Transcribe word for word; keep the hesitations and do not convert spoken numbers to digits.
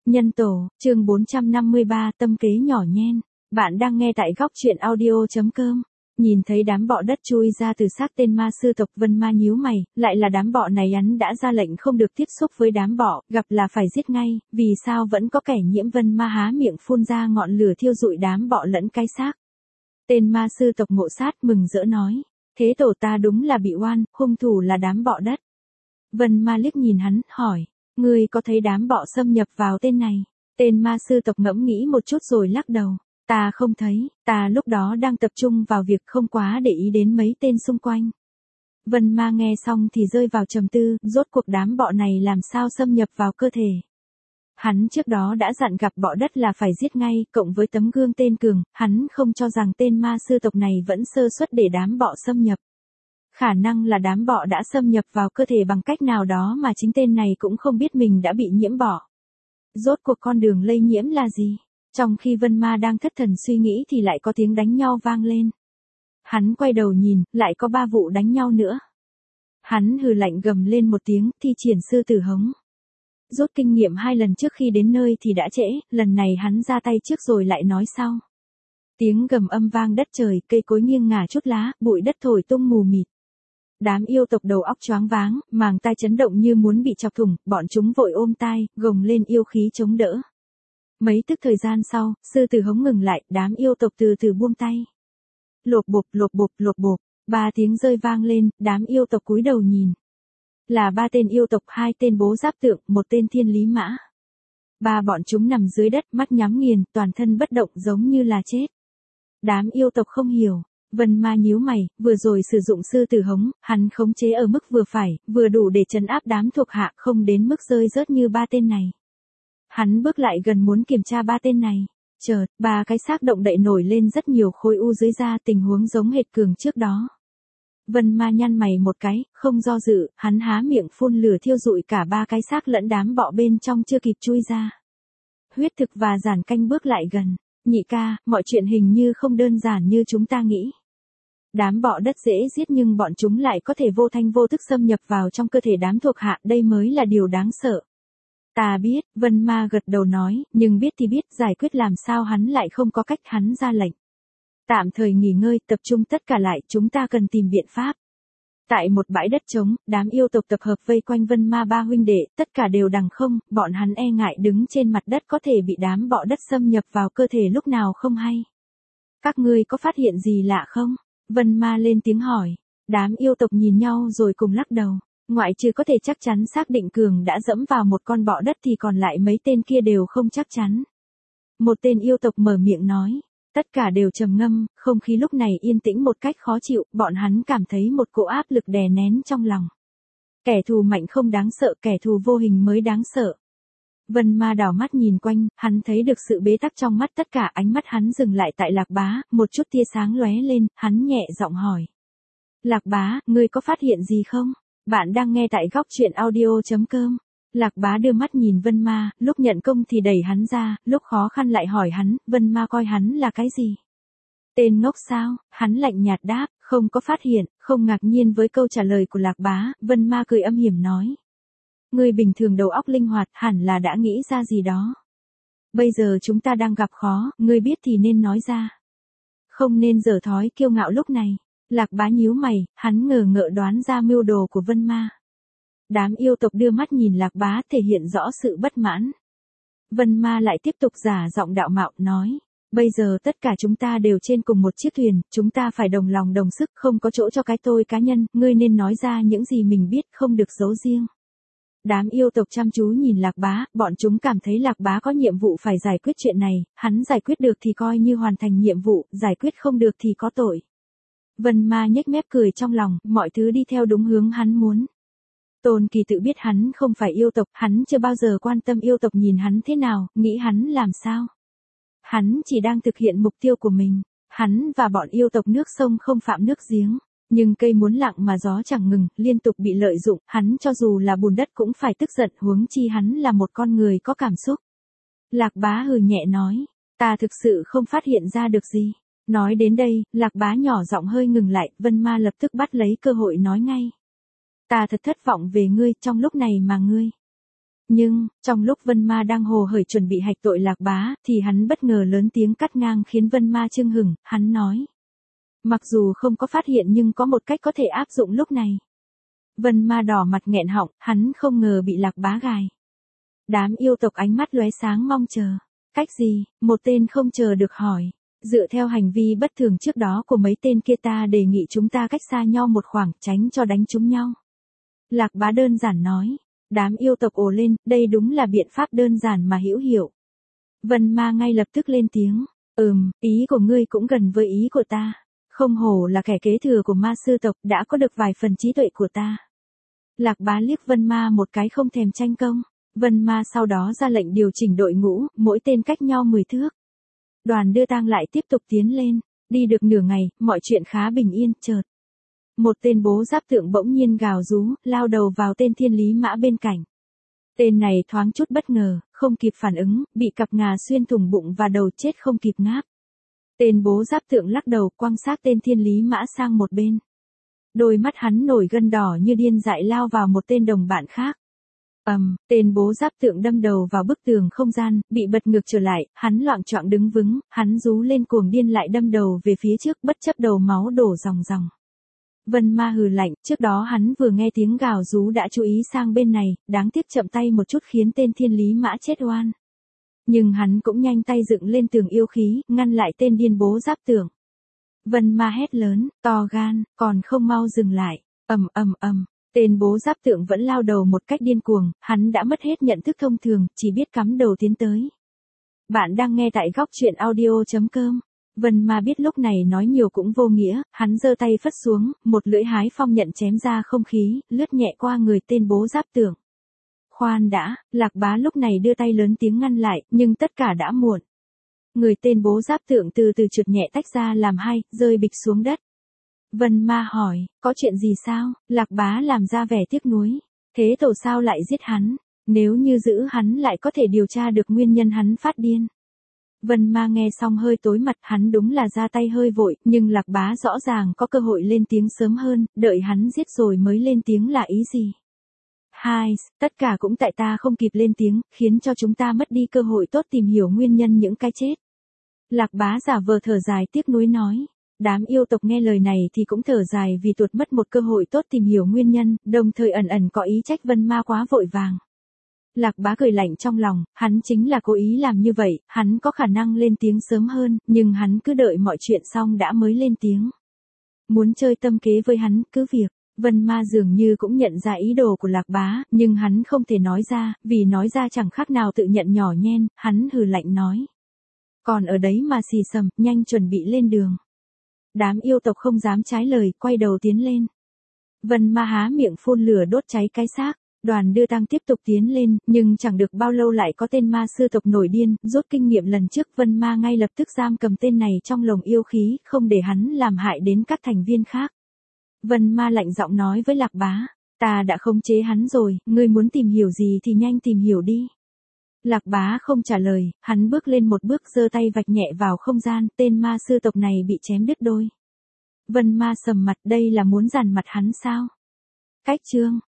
Nhân tổ, chương bốn trăm năm mươi ba, tâm kế nhỏ nhen. Bạn đang nghe tại góc truyện audio.com. Nhìn thấy đám bọ đất chui ra từ xác tên ma sư tộc, Vân Ma nhíu mày, lại là đám bọ này, hắn đã ra lệnh không được tiếp xúc với đám bọ, gặp là phải giết ngay, vì sao vẫn có kẻ nhiễm? Vân Ma há miệng phun ra ngọn lửa thiêu rụi đám bọ lẫn cái xác. Tên ma sư tộc Ngộ Sát mừng rỡ nói, thế tổ ta đúng là bị oan, hung thủ là đám bọ đất. Vân Ma liếc nhìn hắn, hỏi, ngươi có thấy đám bọ xâm nhập vào tên này? Tên ma sư tộc ngẫm nghĩ một chút rồi lắc đầu. Ta không thấy, ta lúc đó đang tập trung vào việc không quá để ý đến mấy tên xung quanh. Vân Ma nghe xong thì rơi vào trầm tư, rốt cuộc đám bọ này làm sao xâm nhập vào cơ thể. Hắn trước đó đã dặn gặp bọ đất là phải giết ngay, cộng với tấm gương tên Cường, hắn không cho rằng tên ma sư tộc này vẫn sơ suất để đám bọ xâm nhập. Khả năng là đám bọ đã xâm nhập vào cơ thể bằng cách nào đó mà chính tên này cũng không biết mình đã bị nhiễm bọ. Rốt cuộc con đường lây nhiễm là gì? Trong khi Vân Ma đang thất thần suy nghĩ thì lại có tiếng đánh nhau vang lên. Hắn quay đầu nhìn, lại có ba vụ đánh nhau nữa. Hắn hừ lạnh gầm lên một tiếng, thi triển sư tử hống. Rút kinh nghiệm hai lần trước khi đến nơi thì đã trễ, lần này hắn ra tay trước rồi lại nói sau. Tiếng gầm âm vang đất trời, cây cối nghiêng ngả chút lá, bụi đất thổi tung mù mịt. Đám yêu tộc đầu óc choáng váng, màng tai chấn động như muốn bị chọc thủng, bọn chúng vội ôm tai, gồng lên yêu khí chống đỡ. Mấy tức thời gian sau, sư tử hống ngừng lại, đám yêu tộc từ từ buông tay. Lộp bộp lộp bộp lộp bộp, ba tiếng rơi vang lên, đám yêu tộc cúi đầu nhìn. Là ba tên yêu tộc, hai tên bố giáp tượng, một tên thiên lý mã. Ba bọn chúng nằm dưới đất, mắt nhắm nghiền, toàn thân bất động giống như là chết. Đám yêu tộc không hiểu. Vân Ma nhíu mày, vừa rồi sử dụng sư tử hống, hắn khống chế ở mức vừa phải, vừa đủ để trấn áp đám thuộc hạ, không đến mức rơi rớt như ba tên này. Hắn bước lại gần muốn kiểm tra ba tên này. Chợt, ba cái xác động đậy nổi lên rất nhiều khối u dưới da, tình huống giống hệt Cường trước đó. Vân Ma nhăn mày một cái, không do dự, hắn há miệng phun lửa thiêu rụi cả ba cái xác lẫn đám bọ bên trong chưa kịp chui ra. Huyết Thực và Giản Canh bước lại gần. Nhị ca, mọi chuyện hình như không đơn giản như chúng ta nghĩ. Đám bọ đất dễ giết nhưng bọn chúng lại có thể vô thanh vô thức xâm nhập vào trong cơ thể đám thuộc hạ, đây mới là điều đáng sợ. Ta biết, Vân Ma gật đầu nói, nhưng biết thì biết, giải quyết làm sao hắn lại không có cách. Hắn ra lệnh. Tạm thời nghỉ ngơi, tập trung tất cả lại, chúng ta cần tìm biện pháp. Tại một bãi đất trống, đám yêu tộc tập hợp vây quanh Vân Ma ba huynh đệ, tất cả đều đằng không, bọn hắn e ngại đứng trên mặt đất có thể bị đám bọ đất xâm nhập vào cơ thể lúc nào không hay. Các ngươi có phát hiện gì lạ không? Vân Ma lên tiếng hỏi. Đám yêu tộc nhìn nhau rồi cùng lắc đầu. Ngoại trừ có thể chắc chắn xác định Cường đã dẫm vào một con bọ đất thì còn lại mấy tên kia đều không chắc chắn. Một tên yêu tộc mở miệng nói. Tất cả đều trầm ngâm, không khí lúc này yên tĩnh một cách khó chịu, bọn hắn cảm thấy một cỗ áp lực đè nén trong lòng. Kẻ thù mạnh không đáng sợ, kẻ thù vô hình mới đáng sợ. Vân Ma đảo mắt nhìn quanh, hắn thấy được sự bế tắc trong mắt tất cả, ánh mắt hắn dừng lại tại Lạc Bá, một chút tia sáng lóe lên, hắn nhẹ giọng hỏi. Lạc Bá, ngươi có phát hiện gì không? Bạn đang nghe tại góc truyện audio.com. Lạc Bá đưa mắt nhìn Vân Ma, lúc nhận công thì đẩy hắn ra, lúc khó khăn lại hỏi hắn, Vân Ma coi hắn là cái gì? Tên ngốc sao? Hắn lạnh nhạt đáp, không có phát hiện, không ngạc nhiên với câu trả lời của Lạc Bá, Vân Ma cười âm hiểm nói. Người bình thường đầu óc linh hoạt, hẳn là đã nghĩ ra gì đó. Bây giờ chúng ta đang gặp khó, ngươi biết thì nên nói ra. Không nên dở thói kiêu ngạo lúc này. Lạc Bá nhíu mày, hắn ngờ ngợ đoán ra mưu đồ của Vân Ma. Đám yêu tộc đưa mắt nhìn Lạc Bá thể hiện rõ sự bất mãn. Vân Ma lại tiếp tục giả giọng đạo mạo, nói. Bây giờ tất cả chúng ta đều trên cùng một chiếc thuyền, chúng ta phải đồng lòng đồng sức, không có chỗ cho cái tôi cá nhân, ngươi nên nói ra những gì mình biết, không được giấu riêng. Đám yêu tộc chăm chú nhìn Lạc Bá, bọn chúng cảm thấy Lạc Bá có nhiệm vụ phải giải quyết chuyện này, hắn giải quyết được thì coi như hoàn thành nhiệm vụ, giải quyết không được thì có tội. Vân Ma nhếch mép cười trong lòng, mọi thứ đi theo đúng hướng hắn muốn. Tôn Kỳ tự biết hắn không phải yêu tộc, hắn chưa bao giờ quan tâm yêu tộc nhìn hắn thế nào, nghĩ hắn làm sao. Hắn chỉ đang thực hiện mục tiêu của mình, hắn và bọn yêu tộc nước sông không phạm nước giếng. Nhưng cây muốn lặng mà gió chẳng ngừng, liên tục bị lợi dụng, hắn cho dù là bùn đất cũng phải tức giận, huống chi hắn là một con người có cảm xúc. Lạc Bá hừ nhẹ nói, ta thực sự không phát hiện ra được gì. Nói đến đây, Lạc Bá nhỏ giọng hơi ngừng lại, Vân Ma lập tức bắt lấy cơ hội nói ngay. Ta thật thất vọng về ngươi, trong lúc này mà ngươi Nhưng, trong lúc Vân Ma đang hồ hởi chuẩn bị hạch tội Lạc Bá, thì hắn bất ngờ lớn tiếng cắt ngang khiến Vân Ma chưng hửng, hắn nói. Mặc dù không có phát hiện nhưng có một cách có thể áp dụng lúc này. Vân Ma đỏ mặt nghẹn họng, hắn không ngờ bị Lạc Bá gài. Đám yêu tộc ánh mắt lóe sáng mong chờ. Cách gì? Một tên không chờ được hỏi. Dựa theo hành vi bất thường trước đó của mấy tên kia ta đề nghị chúng ta cách xa nhau một khoảng tránh cho đánh trúng nhau. Lạc Bá đơn giản nói. Đám yêu tộc ồ lên, đây đúng là biện pháp đơn giản mà hữu hiệu. Vân Ma ngay lập tức lên tiếng. Ừm, ý của ngươi cũng gần với ý của ta. Không hổ là kẻ kế thừa của ma sư tộc đã có được vài phần trí tuệ của ta. Lạc Bá liếc Vân Ma một cái không thèm tranh công. Vân Ma sau đó ra lệnh điều chỉnh đội ngũ, mỗi tên cách nhau mười thước. Đoàn đưa tang lại tiếp tục tiến lên. Đi được nửa ngày, mọi chuyện khá bình yên, chợt. Một tên bố giáp tượng bỗng nhiên gào rú, lao đầu vào tên thiên lý mã bên cạnh. Tên này thoáng chút bất ngờ, không kịp phản ứng, bị cặp ngà xuyên thủng bụng và đầu chết không kịp ngáp. Tên bố giáp tượng lắc đầu quăng xác tên thiên lý mã sang một bên. Đôi mắt hắn nổi gân đỏ như điên dại lao vào một tên đồng bạn khác. Ầm, um, tên bố giáp tượng đâm đầu vào bức tường không gian, bị bật ngược trở lại, hắn loạng choạng đứng vững, hắn rú lên cuồng điên lại đâm đầu về phía trước bất chấp đầu máu đổ ròng ròng. Vân Ma hừ lạnh, trước đó hắn vừa nghe tiếng gào rú đã chú ý sang bên này, đáng tiếc chậm tay một chút khiến tên thiên lý mã chết oan. Nhưng hắn cũng nhanh tay dựng lên tường yêu khí, ngăn lại tên điên bố giáp tượng. Vân Ma hét lớn, to gan, còn không mau dừng lại, ầm ầm ầm. Tên bố giáp tượng vẫn lao đầu một cách điên cuồng, hắn đã mất hết nhận thức thông thường, chỉ biết cắm đầu tiến tới. Bạn đang nghe tại góc truyện audio chấm com. Vân Ma biết lúc này nói nhiều cũng vô nghĩa, hắn giơ tay phất xuống, một lưỡi hái phong nhận chém ra không khí, lướt nhẹ qua người tên bố giáp tượng. Khoan đã, Lạc Bá lúc này đưa tay lớn tiếng ngăn lại, nhưng tất cả đã muộn. Người tên bố giáp tượng từ từ trượt nhẹ tách ra làm hai, rơi bịch xuống đất. Vân Ma hỏi, có chuyện gì sao? Lạc Bá làm ra vẻ tiếc nuối. Thế tổ sao lại giết hắn? Nếu như giữ hắn lại có thể điều tra được nguyên nhân hắn phát điên. Vân Ma nghe xong hơi tối mặt, hắn đúng là ra tay hơi vội, nhưng Lạc Bá rõ ràng có cơ hội lên tiếng sớm hơn, đợi hắn giết rồi mới lên tiếng là ý gì? Hai, tất cả cũng tại ta không kịp lên tiếng, khiến cho chúng ta mất đi cơ hội tốt tìm hiểu nguyên nhân những cái chết. Lạc Bá giả vờ thở dài tiếc nuối nói. Đám yêu tộc nghe lời này thì cũng thở dài vì tuột mất một cơ hội tốt tìm hiểu nguyên nhân, đồng thời ẩn ẩn có ý trách Vân Ma quá vội vàng. Lạc Bá cười lạnh trong lòng, hắn chính là cố ý làm như vậy, hắn có khả năng lên tiếng sớm hơn, nhưng hắn cứ đợi mọi chuyện xong đã mới lên tiếng. Muốn chơi tâm kế với hắn, cứ việc. Vân Ma dường như cũng nhận ra ý đồ của Lạc Bá, nhưng hắn không thể nói ra, vì nói ra chẳng khác nào tự nhận nhỏ nhen, hắn hừ lạnh nói. Còn ở đấy mà xì xầm, nhanh chuẩn bị lên đường. Đám yêu tộc không dám trái lời, quay đầu tiến lên. Vân Ma há miệng phun lửa đốt cháy cái xác. Đoàn đưa tang tiếp tục tiến lên, nhưng chẳng được bao lâu lại có tên ma sư tộc nổi điên, rút kinh nghiệm lần trước Vân Ma ngay lập tức giam cầm tên này trong lồng yêu khí, không để hắn làm hại đến các thành viên khác. Vân Ma lạnh giọng nói với Lạc Bá, ta đã khống chế hắn rồi, ngươi muốn tìm hiểu gì thì nhanh tìm hiểu đi. Lạc Bá không trả lời, hắn bước lên một bước giơ tay vạch nhẹ vào không gian, tên ma sư tộc này bị chém đứt đôi. Vân Ma sầm mặt, đây là muốn giàn mặt hắn sao? Cách chương